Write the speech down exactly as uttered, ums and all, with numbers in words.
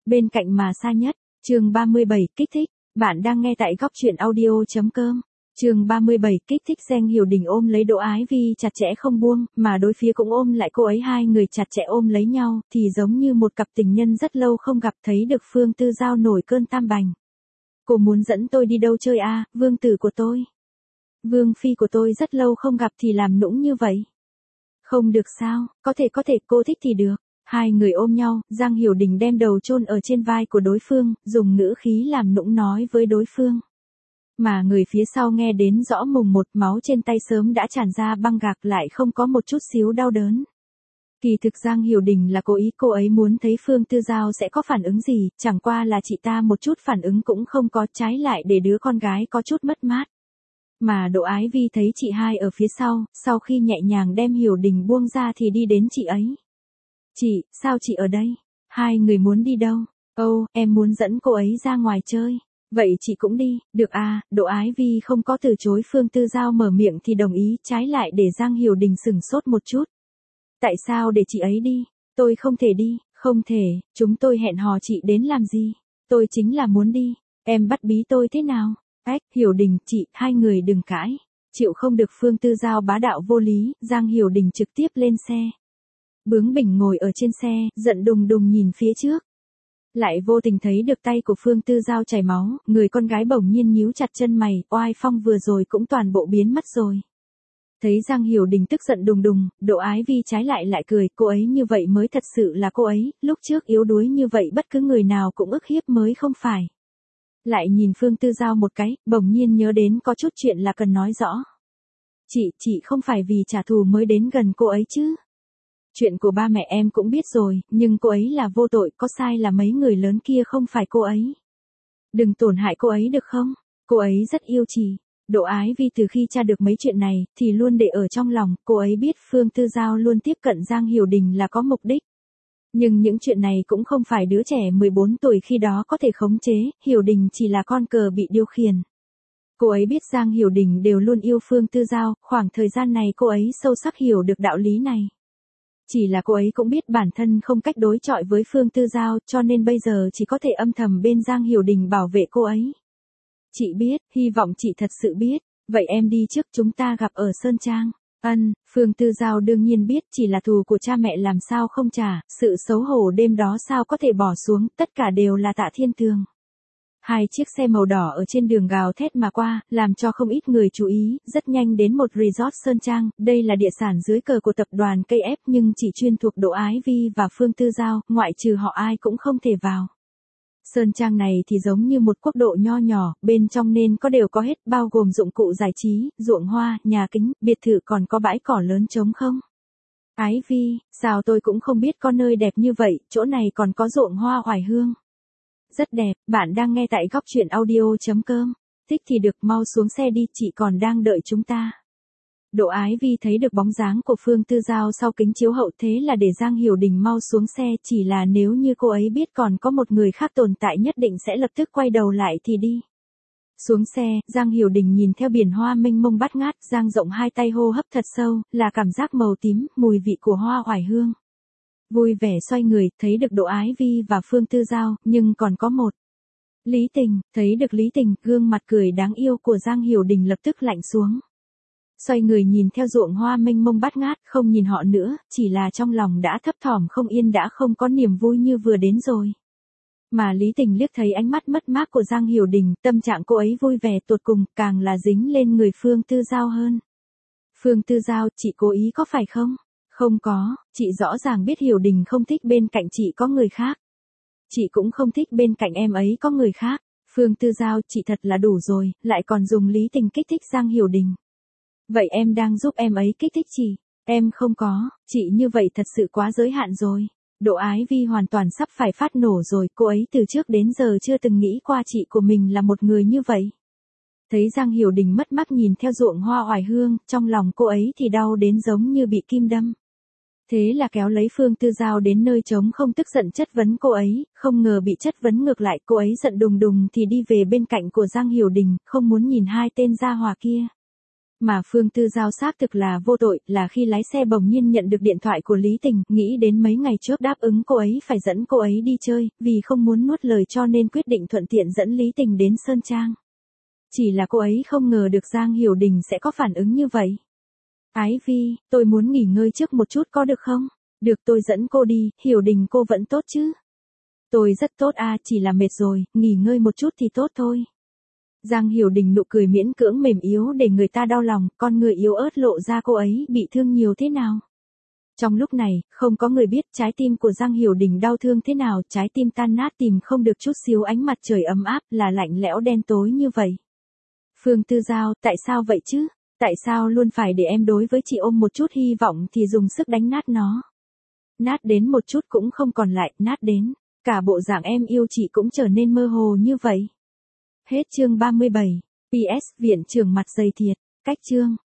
Bên cạnh mà xa nhất, chương ba mươi bảy, kích thích. Bạn đang nghe tại góc truyện audio.com. Chương ba mươi bảy, kích thích. Giang Hiểu Đình ôm lấy Đỗ Ái Vi chặt chẽ không buông, mà đối phía cũng ôm lại cô ấy, hai người chặt chẽ ôm lấy nhau, thì giống như một cặp tình nhân rất lâu không gặp. Thấy được Phương Tư Giao nổi cơn tam bành. Cô muốn dẫn tôi đi đâu chơi à, vương tử của tôi. Vương phi của tôi rất lâu không gặp thì làm nũng như vậy. Không được sao, có thể có thể, cô thích thì được. Hai người ôm nhau, Giang Hiểu Đình đem đầu chôn ở trên vai của đối phương, dùng ngữ khí làm nũng nói với đối phương. Mà người phía sau nghe đến rõ mùng một, máu trên tay sớm đã tràn ra băng gạc, lại không có một chút xíu đau đớn. Kỳ thực Giang Hiểu Đình là cố ý, cô ấy muốn thấy Phương Tư Giao sẽ có phản ứng gì, chẳng qua là chị ta một chút phản ứng cũng không có, trái lại để đứa con gái có chút mất mát. Mà Đỗ Ái Vi thấy chị hai ở phía sau, sau khi nhẹ nhàng đem Hiểu Đình buông ra thì đi đến chị ấy. Chị, sao chị ở đây? Hai người muốn đi đâu? Ồ, em muốn dẫn cô ấy ra ngoài chơi. Vậy chị cũng đi, được à, Đỗ Ái Vi không có từ chối. Phương Tư Giao mở miệng thì đồng ý, trái lại để Giang Hiểu Đình sửng sốt một chút. Tại sao để chị ấy đi? Tôi không thể đi, không thể, chúng tôi hẹn hò, chị đến làm gì? Tôi chính là muốn đi, em bắt bí tôi thế nào? Ách, Hiểu Đình, chị, hai người đừng cãi. Chịu không được Phương Tư Giao bá đạo vô lý, Giang Hiểu Đình trực tiếp lên xe. Bướng bỉnh ngồi ở trên xe, giận đùng đùng nhìn phía trước. Lại vô tình thấy được tay của Phương Tư Giao chảy máu, người con gái bỗng nhiên nhíu chặt chân mày, oai phong vừa rồi cũng toàn bộ biến mất rồi. Thấy Giang Hiểu Đình tức giận đùng đùng, Đỗ Ái Vi trái lại lại cười, cô ấy như vậy mới thật sự là cô ấy, lúc trước yếu đuối như vậy bất cứ người nào cũng ức hiếp mới không phải. Lại nhìn Phương Tư Giao một cái, bỗng nhiên nhớ đến có chút chuyện là cần nói rõ. Chị, chị không phải vì trả thù mới đến gần cô ấy chứ? Chuyện của ba mẹ em cũng biết rồi, nhưng cô ấy là vô tội, có sai là mấy người lớn kia không phải cô ấy. Đừng tổn hại cô ấy được không? Cô ấy rất yêu chị. Đỗ Ái Vi từ khi tra được mấy chuyện này, thì luôn để ở trong lòng, cô ấy biết Phương Tư Giao luôn tiếp cận Giang Hiểu Đình là có mục đích. Nhưng những chuyện này cũng không phải đứa trẻ mười bốn tuổi khi đó có thể khống chế, Hiểu Đình chỉ là con cờ bị điều khiển. Cô ấy biết Giang Hiểu Đình đều luôn yêu Phương Tư Giao, khoảng thời gian này cô ấy sâu sắc hiểu được đạo lý này. Chỉ là cô ấy cũng biết bản thân không cách đối chọi với Phương Tư Giao, cho nên bây giờ chỉ có thể âm thầm bên Giang Hiểu Đình bảo vệ cô ấy. Chị biết, hy vọng chị thật sự biết. Vậy em đi trước, chúng ta gặp ở Sơn Trang. Ân, Phương Tư Giao đương nhiên biết, chỉ là thù của cha mẹ làm sao không trả, sự xấu hổ đêm đó sao có thể bỏ xuống, tất cả đều là Tạ Thiên Tường. Hai chiếc xe màu đỏ ở trên đường gào thét mà qua, làm cho không ít người chú ý, rất nhanh đến một resort Sơn Trang, đây là địa sản dưới cờ của tập đoàn ca ép nhưng chỉ chuyên thuộc Đỗ Ái Vi và Phương Tư Giao, ngoại trừ họ ai cũng không thể vào. Sơn Trang này thì giống như một quốc độ nho nhỏ, bên trong nên có đều có hết, bao gồm dụng cụ giải trí, ruộng hoa, nhà kính, biệt thự, còn có bãi cỏ lớn trống không. Ái Vi, sao tôi cũng không biết có nơi đẹp như vậy, chỗ này còn có ruộng hoa oải hương. Rất đẹp, bạn đang nghe tại góc truyện audio.com. Thích thì được, mau xuống xe đi, chị còn đang đợi chúng ta. Đỗ Ái Vi thấy được bóng dáng của Phương Tư Giao sau kính chiếu hậu, thế là để Giang Hiểu Đình mau xuống xe, chỉ là nếu như cô ấy biết còn có một người khác tồn tại nhất định sẽ lập tức quay đầu lại thì đi. Xuống xe, Giang Hiểu Đình nhìn theo biển hoa mênh mông bát ngát, dang rộng hai tay hô hấp thật sâu, là cảm giác màu tím, mùi vị của hoa oải hương. Vui vẻ xoay người, thấy được Đỗ Ái Vi và Phương Tư Giao, nhưng còn có một. Lý Tình, thấy được Lý Tình, gương mặt cười đáng yêu của Giang Hiểu Đình lập tức lạnh xuống. Xoay người nhìn theo ruộng hoa mênh mông bát ngát, không nhìn họ nữa, chỉ là trong lòng đã thấp thỏm không yên, đã không có niềm vui như vừa đến rồi. Mà Lý Tình liếc thấy ánh mắt mất mát của Giang Hiểu Đình, tâm trạng cô ấy vui vẻ tột cùng, càng là dính lên người Phương Tư Giao hơn. Phương Tư Giao, chị cố ý có phải không? Không có, chị rõ ràng biết Hiểu Đình không thích bên cạnh chị có người khác. Chị cũng không thích bên cạnh em ấy có người khác. Phương Tư Giao, chị thật là đủ rồi, lại còn dùng Lý Tình kích thích Giang Hiểu Đình. Vậy em đang giúp em ấy kích thích chị? Em không có, chị như vậy thật sự quá giới hạn rồi. Đỗ Ái Vi hoàn toàn sắp phải phát nổ rồi, cô ấy từ trước đến giờ chưa từng nghĩ qua chị của mình là một người như vậy. Thấy Giang Hiểu Đình mất mắt nhìn theo ruộng hoa oải hương, trong lòng cô ấy thì đau đến giống như bị kim đâm. Thế là kéo lấy Phương Tư Giao đến nơi trống không, tức giận chất vấn cô ấy, không ngờ bị chất vấn ngược lại, cô ấy giận đùng đùng thì đi về bên cạnh của Giang Hiểu Đình, không muốn nhìn hai tên gia hỏa kia. Mà Phương Tư Giao xác thực là vô tội, là khi lái xe bỗng nhiên nhận được điện thoại của Lý Tình, nghĩ đến mấy ngày trước đáp ứng cô ấy phải dẫn cô ấy đi chơi, vì không muốn nuốt lời cho nên quyết định thuận tiện dẫn Lý Tình đến Sơn Trang. Chỉ là cô ấy không ngờ được Giang Hiểu Đình sẽ có phản ứng như vậy. Ái Vi, tôi muốn nghỉ ngơi trước một chút có được không? Được, tôi dẫn cô đi, Hiểu Đình cô vẫn tốt chứ? Tôi rất tốt à, chỉ là mệt rồi, nghỉ ngơi một chút thì tốt thôi. Giang Hiểu Đình nụ cười miễn cưỡng mềm yếu để người ta đau lòng, con người yếu ớt lộ ra cô ấy bị thương nhiều thế nào. Trong lúc này, không có người biết trái tim của Giang Hiểu Đình đau thương thế nào, trái tim tan nát tìm không được chút xíu ánh mặt trời ấm áp, là lạnh lẽo đen tối như vậy. Phương Tư Giao, tại sao vậy chứ? Tại sao luôn phải để em đối với chị ôm một chút hy vọng thì dùng sức đánh nát nó? Nát đến một chút cũng không còn lại, nát đến, cả bộ dạng em yêu chị cũng trở nên mơ hồ như vậy. Hết chương ba mươi bảy. pê ét Viện trưởng mặt dày thiệt, cách chương.